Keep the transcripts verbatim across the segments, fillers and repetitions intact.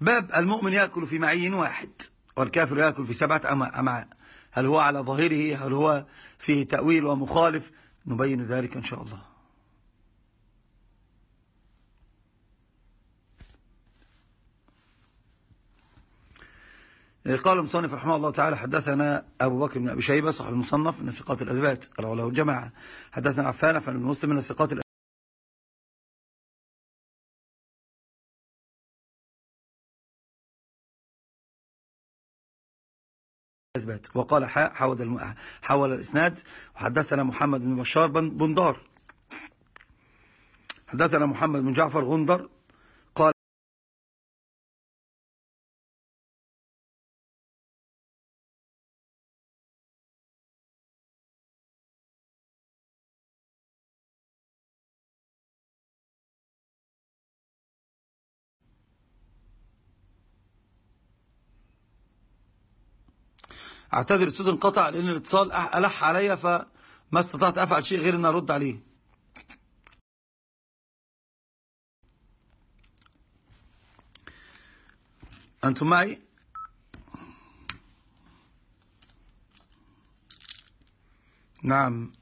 باب المؤمن يأكل في معي واحد والكافر يأكل في سبعة أمعاء. هل هو على ظاهره؟ هل هو فيه تأويل ومخالف؟ نبين ذلك إن شاء الله. قال المصنف رحمه الله تعالى: حدثنا أبو بكر بن أبي شيبة صاحب المصنف من الثقات الأثبات رواه له الجماعة. حدثنا عفان بن مسلم من الثقات الأثبات. وقال حول الم... حول الإسناد: وحدثنا محمد بن بشار بن بندار حدثنا محمد بن جعفر غندر قال اعتذر الصوت انقطع لأن الاتصال ألح علي فما استطعت أفعل شيء غير أن أرد عليه. أنتم معي؟ نعم.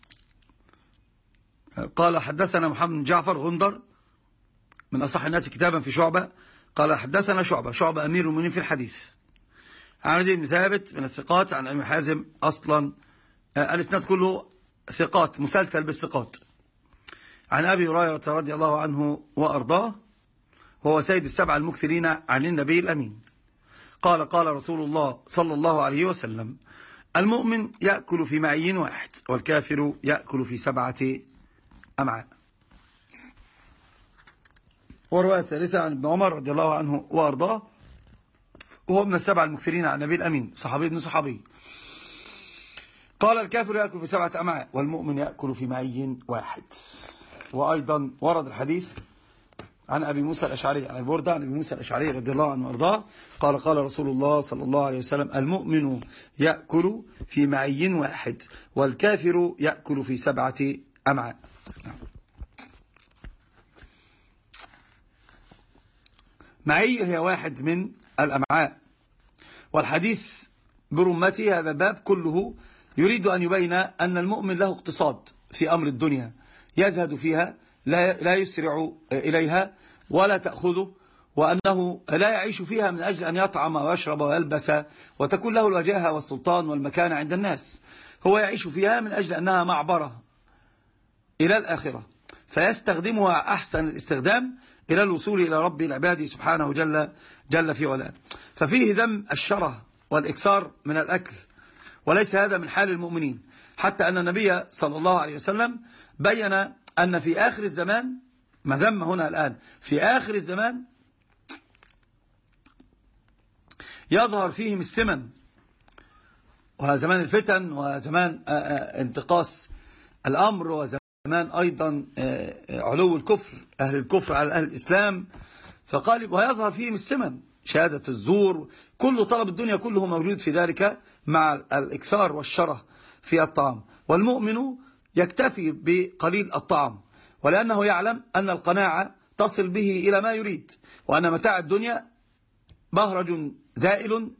قال حدثنا محمد بن جعفر غندر من أصح الناس كتابا في شعبة. قال حدثنا شعبة شعبة أمير المؤمنين في الحديث عن عدي بن ثابت من الثقات عن أبي حازم. أصلا الإسناد كله ثقات مسلسل بالثقات عن أبي هريرة رضي الله عنه وأرضاه وهو سيد السبع المكثرين عن النبي الأمين. قال قال رسول الله صلى الله عليه وسلم: المؤمن يأكل في معي واحد والكافر يأكل في سبعة أمعاء. ورواية الثالثة عن ابن عمر رضي الله عنه وأرضاه وهو من السبع المكثرين عن النبي الأمين صحابي ابن صحابي. قال: الكافر يأكل في سبعة أمعاء والمؤمن يأكل في معي واحد. وأيضا ورد الحديث عن أبي موسى الأشعري عن البردة عن أبي موسى الأشعري رضي الله عنه وأرضاه قال قال رسول الله صلى الله عليه وسلم: المؤمن يأكل في معي واحد والكافر يأكل في سبعة أمعاء. معي هي واحد من الأمعاء. والحديث برمته هذا الباب كله يريد أن يبين أن المؤمن له اقتصاد في أمر الدنيا يزهد فيها لا يسرع إليها ولا تأخذه، وأنه لا يعيش فيها من أجل أن يطعم ويشرب ويلبس وتكون له الوجاهة والسلطان والمكانة عند الناس. هو يعيش فيها من أجل أنها معبرة إلى الآخرة فيستخدمها أحسن الاستخدام إلى الوصول إلى رب العباد سبحانه جل, جل في علاه. ففيه ذم الشره والإكثار من الأكل، وليس هذا من حال المؤمنين، حتى أن النبي صلى الله عليه وسلم بين أن في آخر الزمان، ما ذم هنا الآن، في آخر الزمان يظهر فيهم السمن، وهذا زمان الفتن وزمان انتقاص الأمر وزمان أيضا علو الكفر، أهل الكفر على أهل الإسلام. فقال ويظهر فيهم السمن، شهادة الزور، كل طلب الدنيا كله موجود في ذلك مع الإكثار والشره في الطعام. والمؤمن يكتفي بقليل الطعام، ولأنه يعلم أن القناعة تصل به إلى ما يريد، وأن متاع الدنيا بهرج زائل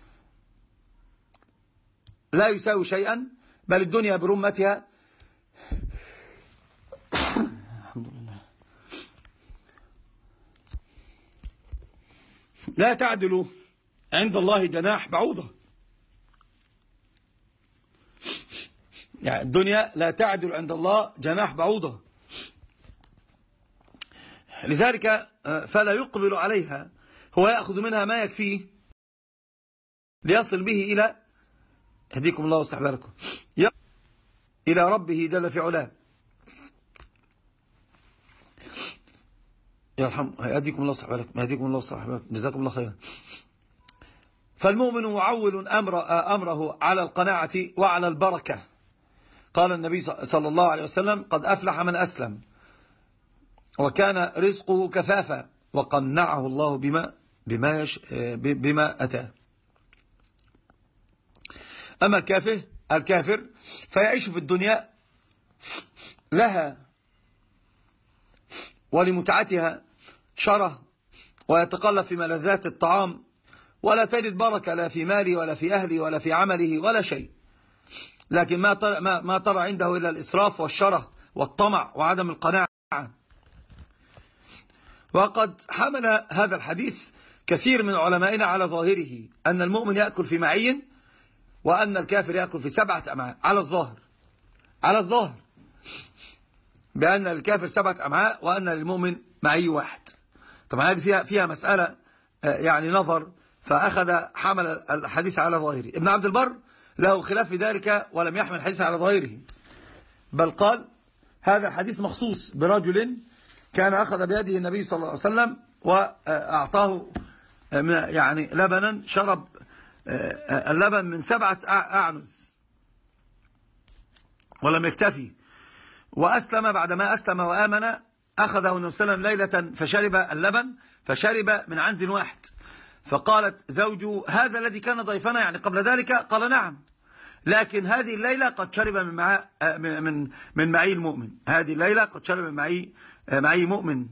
لا يساوي شيئا، بل الدنيا برمتها الحمد لله لا تعدل عند الله جناح بعوضة. يعني الدنيا لا تعدل عند الله جناح بعوضة، لذلك فلا يقبل عليها، هو يأخذ منها ما يكفيه ليصل به إلى هديكم الله واصلح بالكم إلى ربه جل في علاه. يرحم هديكم الله واصلح بالكم هديكم الله واصلح بالكم جزاكم الله خيرا. فالمؤمن معول أمر أمره على القناعة وعلى البركة. قال النبي صلى الله عليه وسلم: قد أفلح من أسلم وكان رزقه كفافا وقنعه الله بما بما يش بما أتاه. أما الكافر الكافر فيعيش في الدنيا لها ولمتعتها شره ويتقلب في ملذات الطعام، ولا تجد بركة لا في ماله ولا في أهله ولا في عمله ولا شيء، لكن ما ترى, ما ما ترى عنده إلا الإسراف والشره والطمع وعدم القناعة. وقد حمل هذا الحديث كثير من علمائنا على ظاهره أن المؤمن يأكل في معين وأن الكافر يأكل في سبعة أمعاء، على الظاهر على الظاهر بأن الكافر سبعة أمعاء وأن للمؤمن معي واحد. طبعا هذه فيها, فيها مسألة يعني نظر، فأخذ حمل الحديث على ظاهره. ابن عبد البر له خلاف في ذلك ولم يحمل الحديث على ظاهره، بل قال هذا الحديث مخصوص برجل كان أخذ بيده النبي صلى الله عليه وسلم وأعطاه يعني لبنا، شرب اللبن من سبعة أعنز ولم يكتفي، وأسلم. بعدما أسلم وآمن أخذه النبي صلى الله عليه وسلم ليلة فشرب اللبن، فشرب من عنز واحد. فقالت زوجه هذا الذي كان ضيفنا يعني قبل ذلك؟ قال نعم، لكن هذه الليلة قد شرب من معي من من معي المؤمن، هذه الليلة قد شرب من معي معي مؤمن.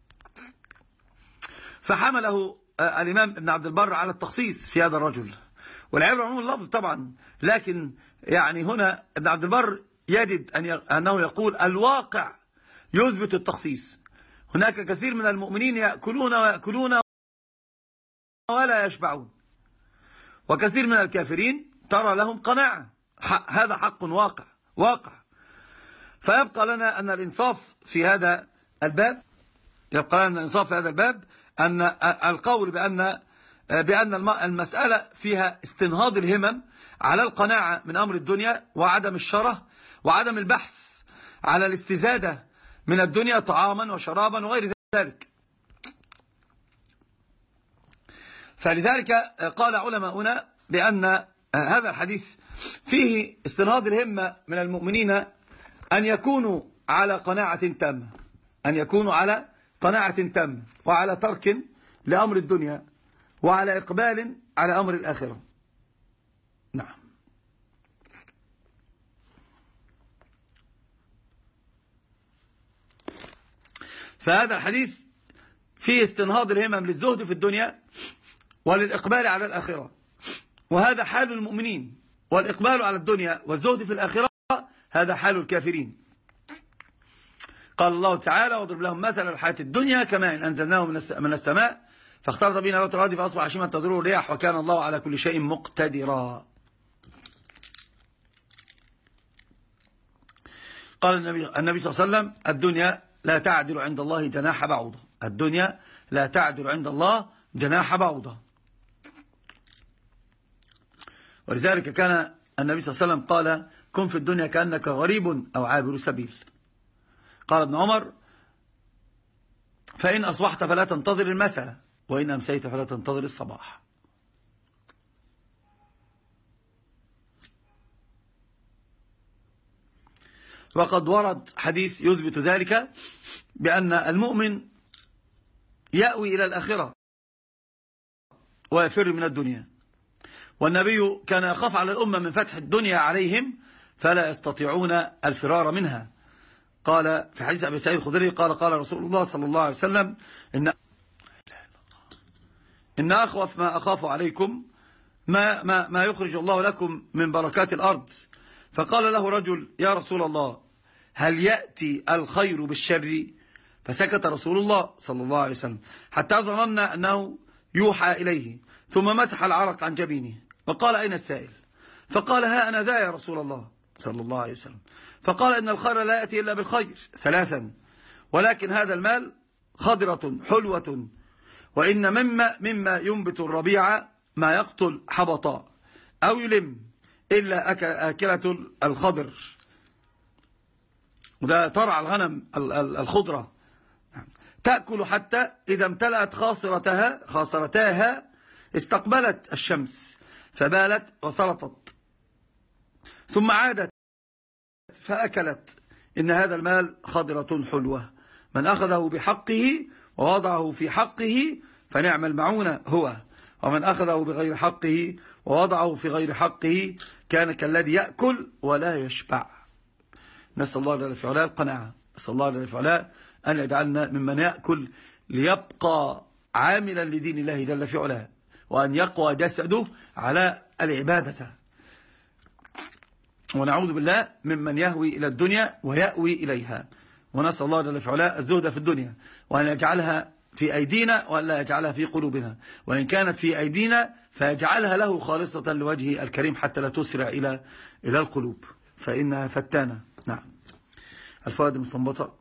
فحمله الإمام ابن عبد البر على التخصيص في هذا الرجل، والعبرة عموم اللفظ طبعا، لكن يعني هنا ابن عبد البر يجد أن أنه يقول الواقع يثبت التخصيص. هناك كثير من المؤمنين يأكلون ويأكلون ولا يشبعون، وكثير من الكافرين ترى لهم قناعة. هذا حق واقع واقع. فيبقى لنا أن الإنصاف في هذا الباب يبقى لنا الإنصاف في هذا الباب أن القول بأن بأن المسألة فيها استنهاض الهمم على القناعة من أمر الدنيا وعدم الشره وعدم البحث على الاستزادة من الدنيا طعاما وشرابا وغير ذلك. فلذلك قال علماؤنا بأن هذا الحديث فيه استنهاض الهمة من المؤمنين أن يكونوا على قناعة تامة، أن يكونوا على قناعة تامة وعلى ترك لأمر الدنيا وعلى إقبال على أمر الآخرة. نعم. فهذا الحديث فيه استنهاض الهمم للزهد في الدنيا وللإقبال على الآخرة، وهذا حال المؤمنين، والإقبال على الدنيا والزهد في الآخرة هذا حال الكافرين. قال الله تعالى واضرب لهم مثل الحياة الدنيا كماء إن أنزلناه من السماء فاختلط به نبات الأرض فأصبح هشيما تذروه الرياح وكان الله على كل شيء مقتدرا. قال النبي النبي صلى الله عليه وسلم الدنيا لا تعدل عند الله جناح بعوضة، الدنيا لا تعدل عند الله جناح بعوضة. ولذلك كان النبي صلى الله عليه وسلم قال كن في الدنيا كأنك غريب أو عابر سبيل. قال ابن عمر فإن أصبحت فلا تنتظر المساء وإن أمسيت فلا تنتظر الصباح. وقد ورد حديث يثبت ذلك بأن المؤمن يأوي إلى الآخرة ويفر من الدنيا، والنبي كان يخاف على الأمة من فتح الدنيا عليهم فلا يستطيعون الفرار منها. قال في حديث أبي سعيد الخدري قال قال رسول الله صلى الله عليه وسلم إن إن أخوف ما أخاف عليكم ما, ما, ما يخرج الله لكم من بركات الأرض. فقال له رجل يا رسول الله هل يأتي الخير بالشر؟ فسكت رسول الله صلى الله عليه وسلم حتى ظننا أنه يوحى إليه، ثم مسح العرق عن جبينه وقال أين السائل؟ فقال ها أنا ذا يا رسول الله صلى الله عليه وسلم. فقال إن الخير لا يأتي إلا بالخير ثلاثا، ولكن هذا المال خضرة حلوة، وإن مما, مما ينبت الربيع ما يقتل حبطا أو يلم إلا آكلة الخضر، وده ترعى الغنم الخضرة تأكل حتى إذا امتلأت خاصرتها خاصرتاها استقبلت الشمس فبالت وسلطت ثم عادت فأكلت. إن هذا المال خضرة حلوة، من أخذه بحقه ووضعه في حقه فنعم المعونة هو، ومن أخذه بغير حقه ووضعه في غير حقه كان كالذي يأكل ولا يشبع. نسأل الله جل وعلا القناعة، نسأل الله جل وعلا أن يجعلنا ممن يأكل ليبقى عاملا لدين الله جل في علاه، وأن يقوى جسده على العبادة. ونعوذ بالله ممن يهوي إلى الدنيا ويأوي إليها، ونسأل الله جل في علاه الزهد في الدنيا، وأن يجعلها في أيدينا وأن لا يجعلها في قلوبنا، وإن كانت في أيدينا فيجعلها له خالصة لوجهه الكريم حتى لا تسرع إلى إلى القلوب فإنها فتانة. نعم. الفوائد المستنبطة: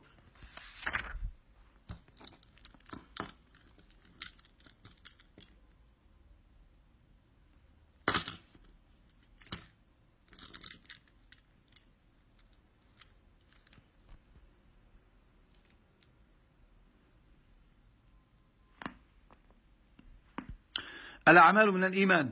الأعمال من الإيمان.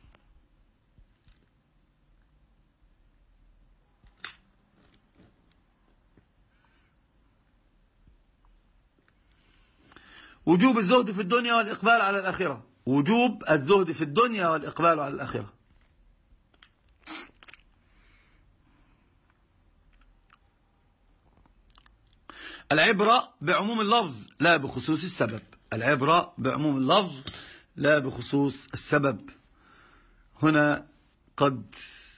وجوب الزهد في الدنيا والإقبال على الآخرة. وجوب الزهد في الدنيا والإقبال على الآخرة. العبرة بعموم اللفظ لا بخصوص السبب. العبرة بعموم اللفظ لا بخصوص السبب. هنا قد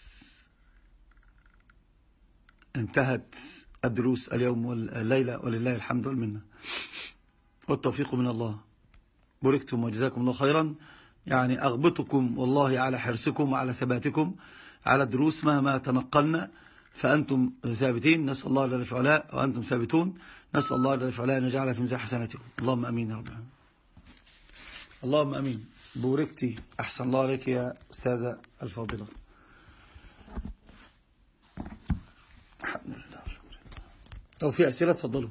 انتهت الدروس اليوم والليلة، ولله الحمد والمنة والتوفيق من الله. باركتم وجزاكم الله خيرا. يعني أغبطكم والله على حرصكم وعلى ثباتكم على الدروس مهما تنقلنا، فأنتم ثابتين. نسأل الله جل في علاه وأنتم ثابتون. نسأل الله جل في علاه أن يجعل في ميزان حسناتكم. اللهم أمين يا رب العالمين. اللهم أمين. بوركتي. أحسن الله عليك يا أستاذة الفاضلة. الحمد لله. لو في أسئلة تفضلوا.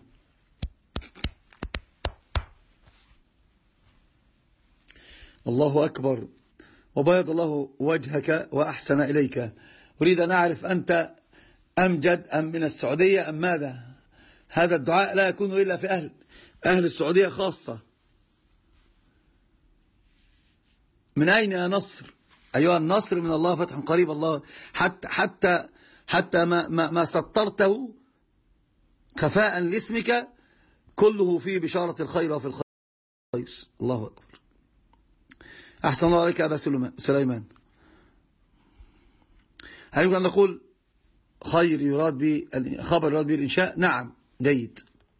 الله أكبر، وبيض الله وجهك وأحسن إليك. أريد أن أعرف أنت أمجد أم من السعودية أم ماذا؟ هذا الدعاء لا يكون إلا في أهل أهل السعودية خاصة. من أين يا نصر؟ أيها النصر من الله فتح قريب. الله حتى حتى حتى ما ما, ما سطرته خفاء لاسمك كله فيه بشارة الخير وفي الخير. الله أكبر. أحسن الله عليك أبا سليمان. هل يمكن أن نقول خير يراد به خبر يراد به الإنشاء؟ نعم، جيد.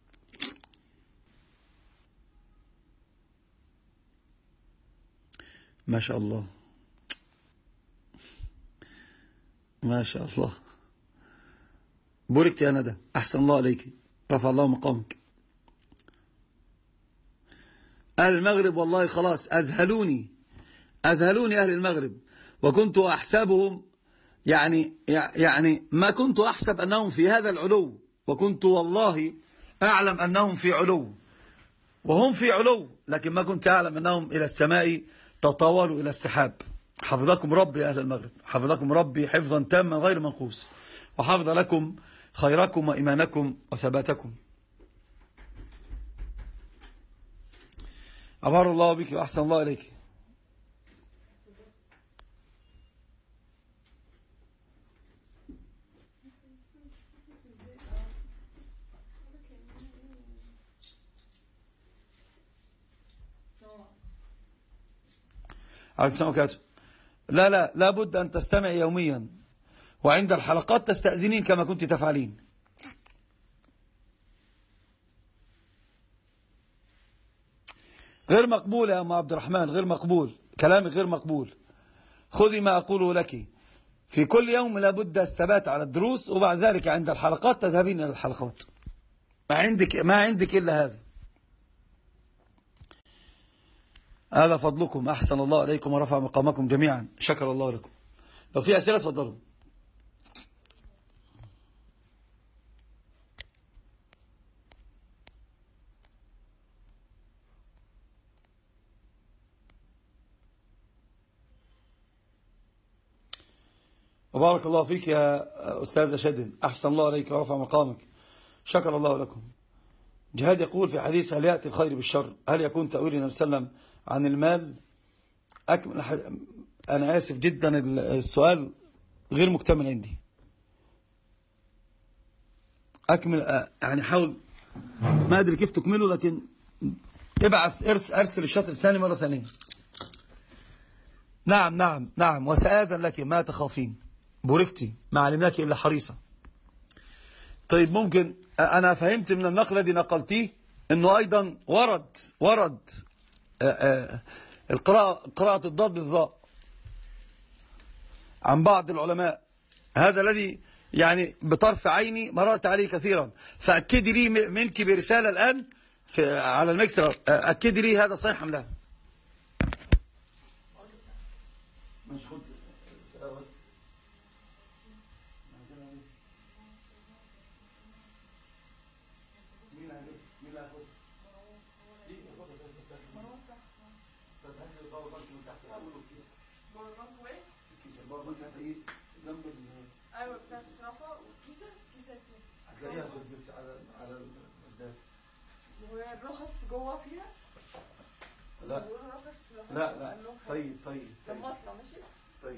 ما شاء الله، ما شاء الله. بوركت يا ندى. أحسن الله عليك، رفع الله مقامك. أهل المغرب والله خلاص أذهلوني أذهلوني أهل المغرب، وكنت أحسبهم يعني يعني ما كنت أحسب أنهم في هذا العلو، وكنت والله أعلم أنهم في علو، وهم في علو، لكن ما كنت أعلم أنهم إلى السماء تطاولوا إلى السحاب. حفظكم ربي يا أهل المغرب، حفظكم ربي حفظا تاما غير منقوص، وحفظ لكم خيركم وإيمانكم وثباتكم. أمر الله بك وأحسن الله إليك. لا لا لا بد أن تستمع يوميا، وعند الحلقات تستأذنين كما كنت تفعلين. غير مقبول يا أم عبد الرحمن، غير مقبول كلامك، غير مقبول. خذي ما أقوله لك. في كل يوم لابد الثبات على الدروس، وبعد ذلك عند الحلقات تذهبين إلى الحلقات. ما عندك ما عندك إلا هذا. هذا فضلكم. أحسن الله عليكم ورفع مقامكم جميعا. شكر الله لكم. لو في أسئلة تفضلوا. وبارك الله فيك يا أستاذ شدن. أحسن الله عليك ورفع مقامك. شكر الله لكم. جهاد يقول في حديث: هل يأتي الخير بالشر؟ هل يكون تأويل النبي صلى الله عليه وسلم عن المال؟ أكمل. أنا آسف جدا، السؤال غير مكتمل عندي. أكمل يعني، حاول، ما أدري كيف تكمله، لكن ابعث ارس ارسل الشطر الثاني مرة ثانية. نعم نعم نعم وسآذن لك ما تخافين، بوركتي ما علمناك إلا حريصة. طيب ممكن أنا فهمت من النقلة دي نقلتيه أنه أيضا ورد ورد القراءة قراءة الضاد بالظاء عن بعض العلماء، هذا الذي يعني بطرف عيني مررت عليه كثيرا، فأكدي لي منك برسالة الآن في على المكسر، أكدي لي هذا صحيح أم لا. ايوه بتاعت الصرافه والكيسه كيسه هتلاقيها في على على الدار. والرخص جوه فيها؟ لا لا لا طيب طيب لما اطلع ماشي. طيب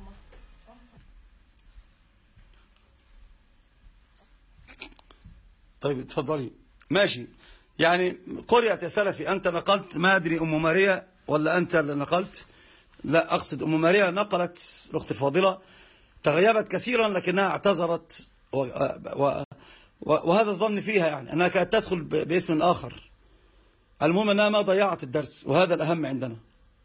طيب اتفضلي ماشي. يعني قرئت يا سلفي، أنت نقلت ما أدري أم ماريا ولا أنت اللي نقلت؟ لا أقصد أم ماريا نقلت الأخت الفاضلة، تغيبت كثيرا لكنها اعتذرت و... و... وهذا الظن فيها يعني أنها كانت تدخل ب... باسم آخر. المهم أنها ما ضيعت الدرس، وهذا الأهم عندنا.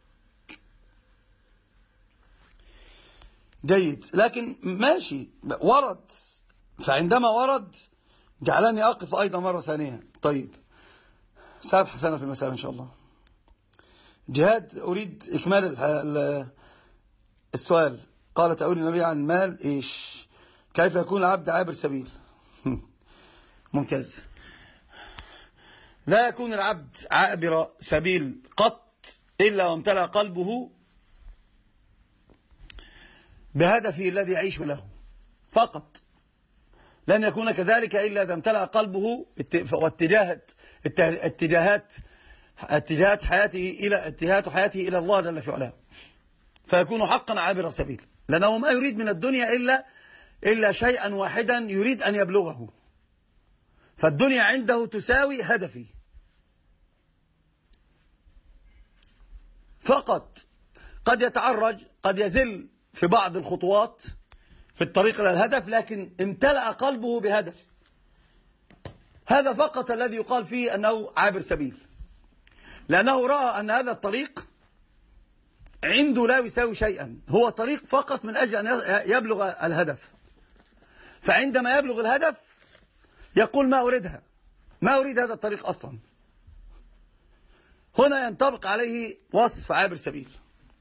جيد، لكن ماشي ورد، فعندما ورد جعلني أقف أيضا مرة ثانية. طيب سابحة سنة في المساء إن شاء الله. جهاد، أريد إكمال السؤال. قال تقول النبي عن مال إيش؟ كيف يكون العبد عابر سبيل؟ ممتاز. لا يكون العبد عابر سبيل قط إلا وامتلأ قلبه بهدفه الذي يعيش له فقط. لن يكون كذلك إلا إذا امتلأ قلبه واتجاهات اتجاهات اتجاهات حياته إلى اتجاهات حياته إلى الله جل في علاه، فيكون حقا عابر سبيل، لأنه ما يريد من الدنيا إلا إلا شيئا واحدا يريد أن يبلغه، فالدنيا عنده تساوي هدفي فقط. قد يتعرج، قد يزل في بعض الخطوات في الطريق إلى الهدف، لكن امتلأ قلبه بهدف، هذا فقط الذي يقال فيه أنه عابر سبيل، لأنه رأى أن هذا الطريق عنده لا يساوي شيئا، هو طريق فقط من أجل أن يبلغ الهدف، فعندما يبلغ الهدف يقول ما أريدها، ما أريد هذا الطريق أصلا. هنا ينطبق عليه وصف عابر سبيل.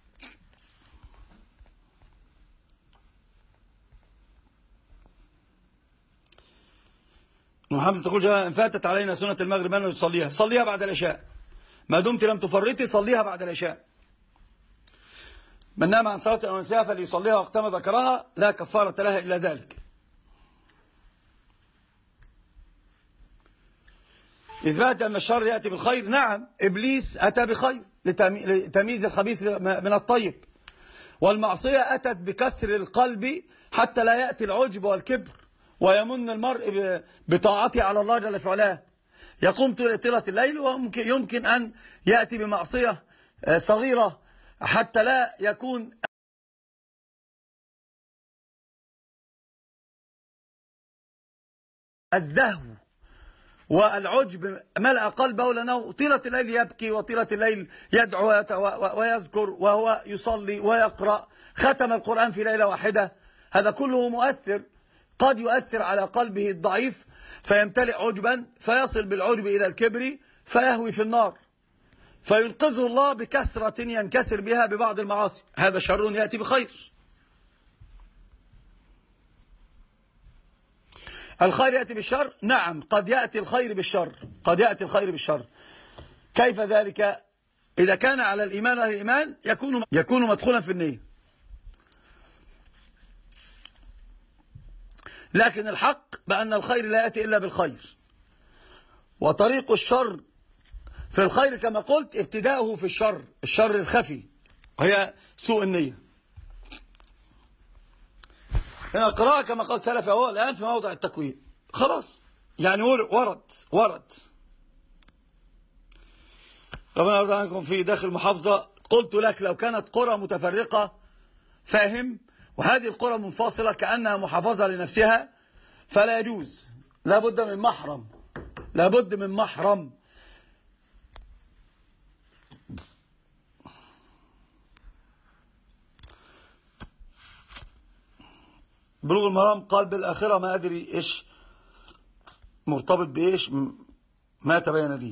محمد تقول إن فاتت علينا سنة المغرب أن تصليها، صليها بعد العشاء، ما دمت لم تفرطي صليها بعد العشاء. من نام عن صلاة أو نسيها فليصليها وقتما ذكرها، لا كفارة لها إلا ذلك. إثبات أن الشر يأتي بالخير، نعم إبليس أتى بخير لتمييز الخبيث من الطيب، والمعصية أتت بكسر القلب حتى لا يأتي العجب والكبر ويمن المرء بطاعته على الله جل في علاه، يقوم طيلة الليل ويمكن يمكن أن يأتي بمعصية صغيرة حتى لا يكون الزهو والعجب ملأ قلبه، لأنه طيلة الليل يبكي وطيلة الليل يدعو ويذكر وهو يصلي ويقرأ، ختم القرآن في ليلة واحدة، هذا كله مؤثر، قد يؤثر على قلبه الضعيف فيمتلئ عجبا فيصل بالعجب إلى الكبر فيهوي في النار، فينقذه الله بكسرة ينكسر بها ببعض المعاصي، هذا شر يأتي بخير. الخير يأتي بالشر، نعم قد يأتي الخير بالشر، قد يأتي الخير بالشر. كيف ذلك؟ إذا كان على الإيمان وأهل الإيمان يكون يكون مدخولا في النية، لكن الحق بأن الخير لا يأتي إلا بالخير، وطريق الشر في الخير كما قلت ابتداؤه في الشر، الشر الخفي وهي سوء النية. هنا القراءة كما قال سلف هو الآن في موضع التكوين، خلاص يعني ورد ورد. ربنا يرضى عنكم في داخل محافظة. قلت لك لو كانت قرى متفرقة فاهم، وهذه القرى منفصلة كأنها محافظة لنفسها، فلا يجوز، لابد من محرم، لابد من محرم. بلوغ المرام قال بالآخرة ما أدري إيش مرتبط بإيش، ما تبين لي.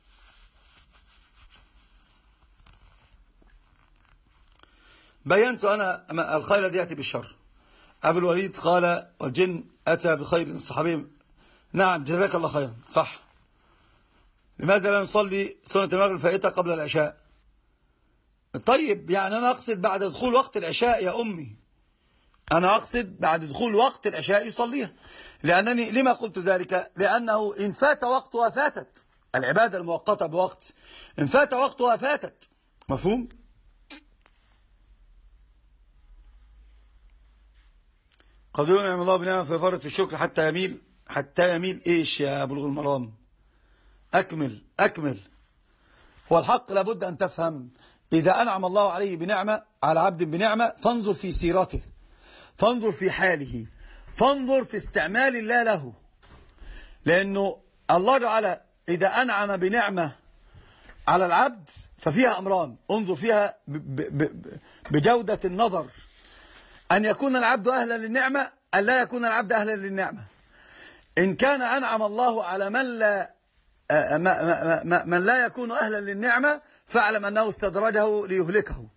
بينت أنا الخيل دي يأتي بالشر. أبو الوليد قال والجن أتى بخير الصحابي. نعم جزاك الله خيرا صح. لماذا لا نصلي سنة المغرب الفائتة قبل العشاء؟ طيب يعني أنا أقصد بعد دخول وقت العشاء يا أمي، أنا أقصد بعد دخول وقت العشاء يصليها. لأنني لما قلت ذلك؟ لأنه إن فات وقتها فاتت العبادة المؤقتة بوقت، إن فات وقتها فاتت. مفهوم؟ قد ينعم الله بنعمة فيفرط في الشكر حتى يميل. حتى يميل إيش يا بلوغ المرام؟ أكمل أكمل. هو الحق لابد أن تفهم، إذا أنعم الله عليه بنعمة، على عبد بنعمة، فانظر في سيرته، فانظر في حاله، فانظر في استعمال الله له. لأنه الله تعالى إذا أنعم بنعمة على العبد ففيها أمران، انظر فيها بجودة النظر، أن يكون العبد أهلا للنعمة، أن لا يكون العبد أهلا للنعمة. إن كان أنعم الله على من لا من لا يكون أهلا للنعمة، فاعلم أنه استدرجه ليهلكه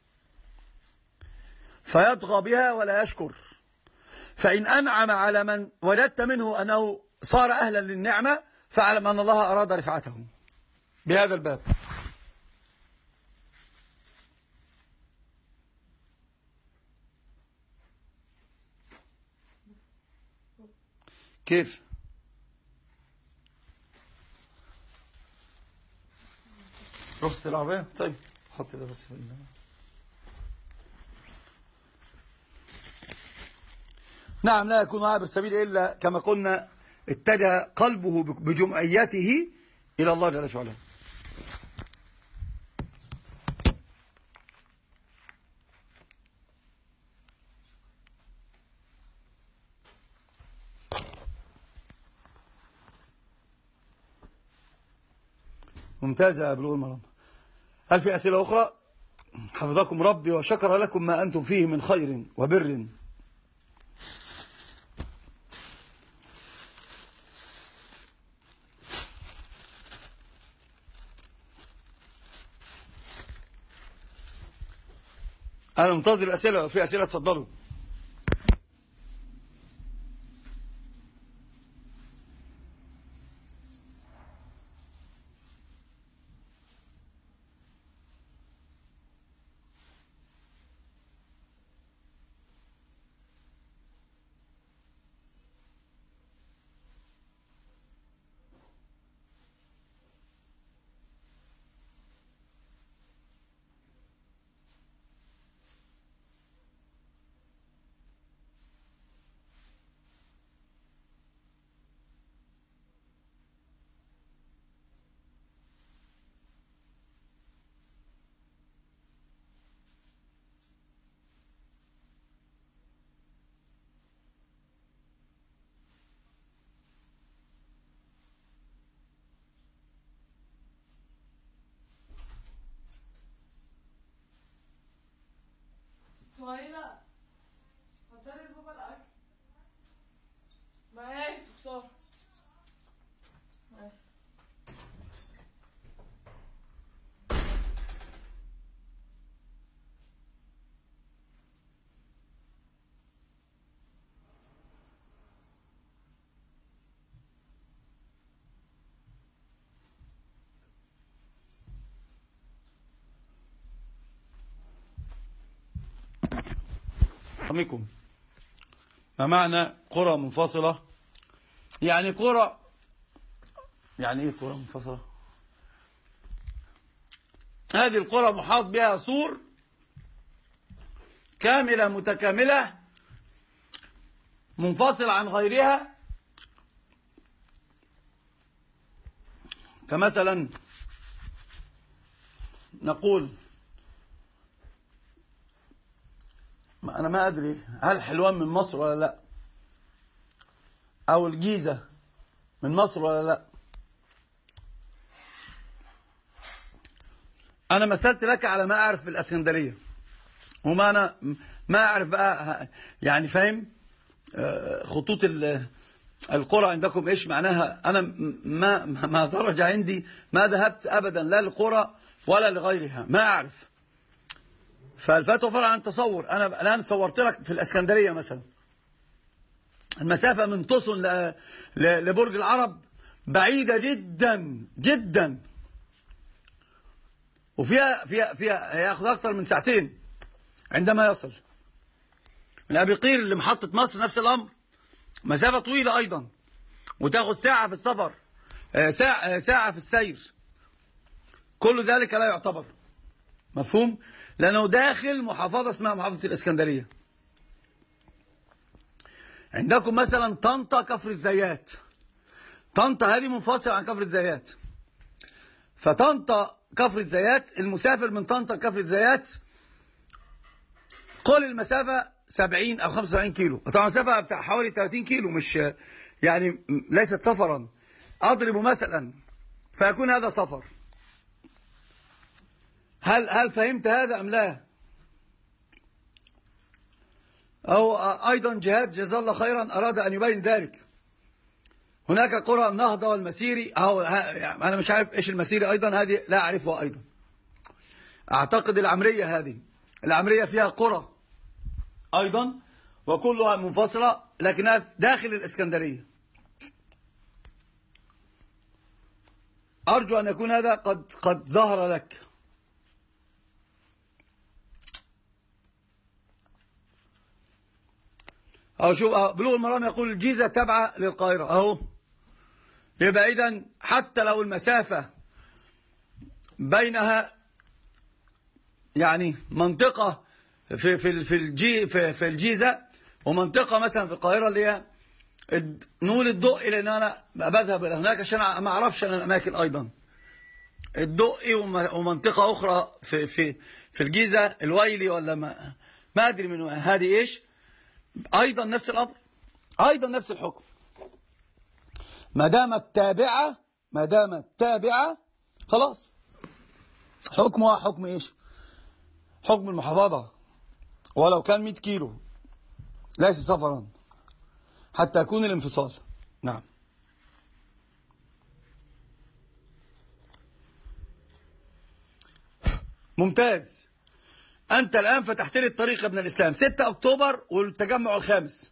فيطغى بها ولا يشكر. فإن أنعم على من وجدت منه أنه صار أهلا للنعمة، فاعلم أن الله أراد رفعته بهذا الباب. كيف؟ رخصة العربية؟ طيب حط ده بس في الله. نعم لا يكون عابر السبيل إلا كما قلنا اتجه قلبه بجمعيته إلى الله جل وعلا. ممتازة يا بلوغ المرام. هل في أسئلة أخرى؟ حفظكم ربي وشكر لكم ما أنتم فيه من خير وبر. أنا منتظر الأسئلة، في أسئلة تفضلوا. سهيلة حضري لبابا الأكل. ما هي في الصالة. ماشي. أمكم ما معنى قرى منفصلة؟ يعني قرى، يعني إيه قرى منفصلة؟ هذه القرى محاط بها سور كاملة متكاملة منفصلة عن غيرها، كمثلا نقول أنا ما أدري هل حلوان من مصر ولا لا، أو الجيزة من مصر ولا لا. أنا مثلت لك على ما أعرف في الإسكندرية، وما أنا ما أعرف بقى يعني فاهم خطوط القرى عندكم إيش معناها. أنا ما ما درج عندي، ما ذهبت أبدا لا للقرى ولا لغيرها، ما أعرف. فالفتوى فرع عن تصور. أنا الآن صورت لك في الإسكندرية مثلا المسافة من طوسن لبرج العرب بعيدة جدا جدا، وفيها فيها فيها ياخذ أكثر من ساعتين عندما يصل. من أبي قير لمحطة مصر نفس الأمر، مسافة طويلة أيضا، وتاخذ ساعة في السفر، ساعة ساعة في السير. كل ذلك لا يعتبر مفهوم، لأنه داخل محافظة اسمها محافظة الإسكندرية. عندكم مثلا طنطا كفر الزيات، طنطا هذه منفصلة عن كفر الزيات. فطنطا كفر الزيات، المسافر من طنطا كفر الزيات قل المسافة سبعين أو خمسة وسبعين كيلو، طبعا مسافة بتاع حوالي ثلاثين كيلو، مش يعني ليست سفرا. أضرب مثلا فيكون هذا سفر. هل هل فهمت هذا أم لا؟ أو أيضا جهاد جزاه الله خيرا أراد أن يبين ذلك. هناك قرى النهضة والمسيري، أو يعني أنا مش عارف إيش المسيري أيضا، هذه لا أعرفها أيضا. أعتقد العمرية، هذه العمرية فيها قرى أيضا وكلها منفصلة لكنها داخل الإسكندرية. أرجو أن يكون هذا قد قد ظهر لك. أو شوف بلوغ المرام يقول الجيزة تابعة للقاهرة أهو. يبقى إذن حتى لو المسافة بينها يعني منطقة في في في الجي في, في الجيزة ومنطقة مثلا في القاهرة اللي هي نقول الدقي، لأن أنا بذهب إلى هناك عشان ما أعرفش أنا الأماكن أيضا. الدقي ومنطقة أخرى في في في الجيزة الويلي ولا ما ما أدري من هذه إيش، أيضا نفس الأمر، أيضا نفس الحكم. ما دامت تابعة ما دامت تابعة خلاص حكمها حكم إيش؟ حكم المحافظة، ولو كان مئة كيلو ليس سفرا حتى يكون الانفصال. نعم. ممتاز. أنت الآن فتحت لي الطريق يا ابن الإسلام. ستة أكتوبر والتجمع الخامس،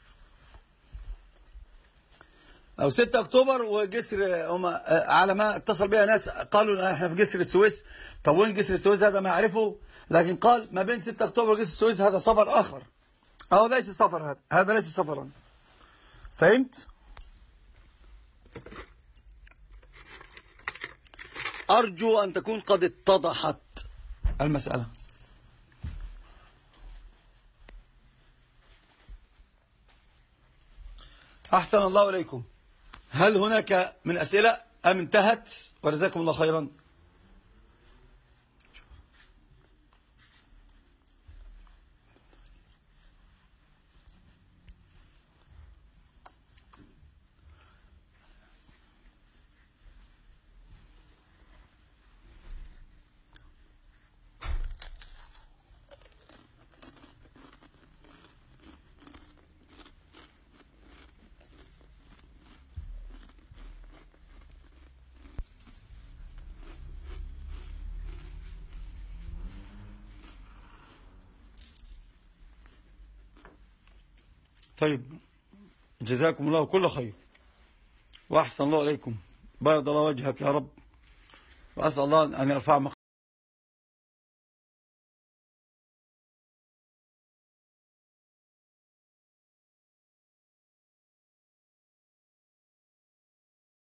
أو ستة أكتوبر وجسر، هم على ما اتصل بها ناس قالوا احنا في جسر السويس. طب وين جسر السويس؟ هذا ما أعرفه، لكن قال ما بين ستة أكتوبر وجسر السويس هذا سفر آخر، أو ليس سفر، هذا هذا ليس سفرا. فهمت؟ أرجو أن تكون قد اتضحت المسألة. أحسن الله إليكم. هل هناك من أسئلة أم انتهت؟ وجزاكم الله خيرا. طيب، جزاكم الله كل خير وأحسن الله إليكم. بيض الله وجهك يا رب، وأسأل الله أن يرفع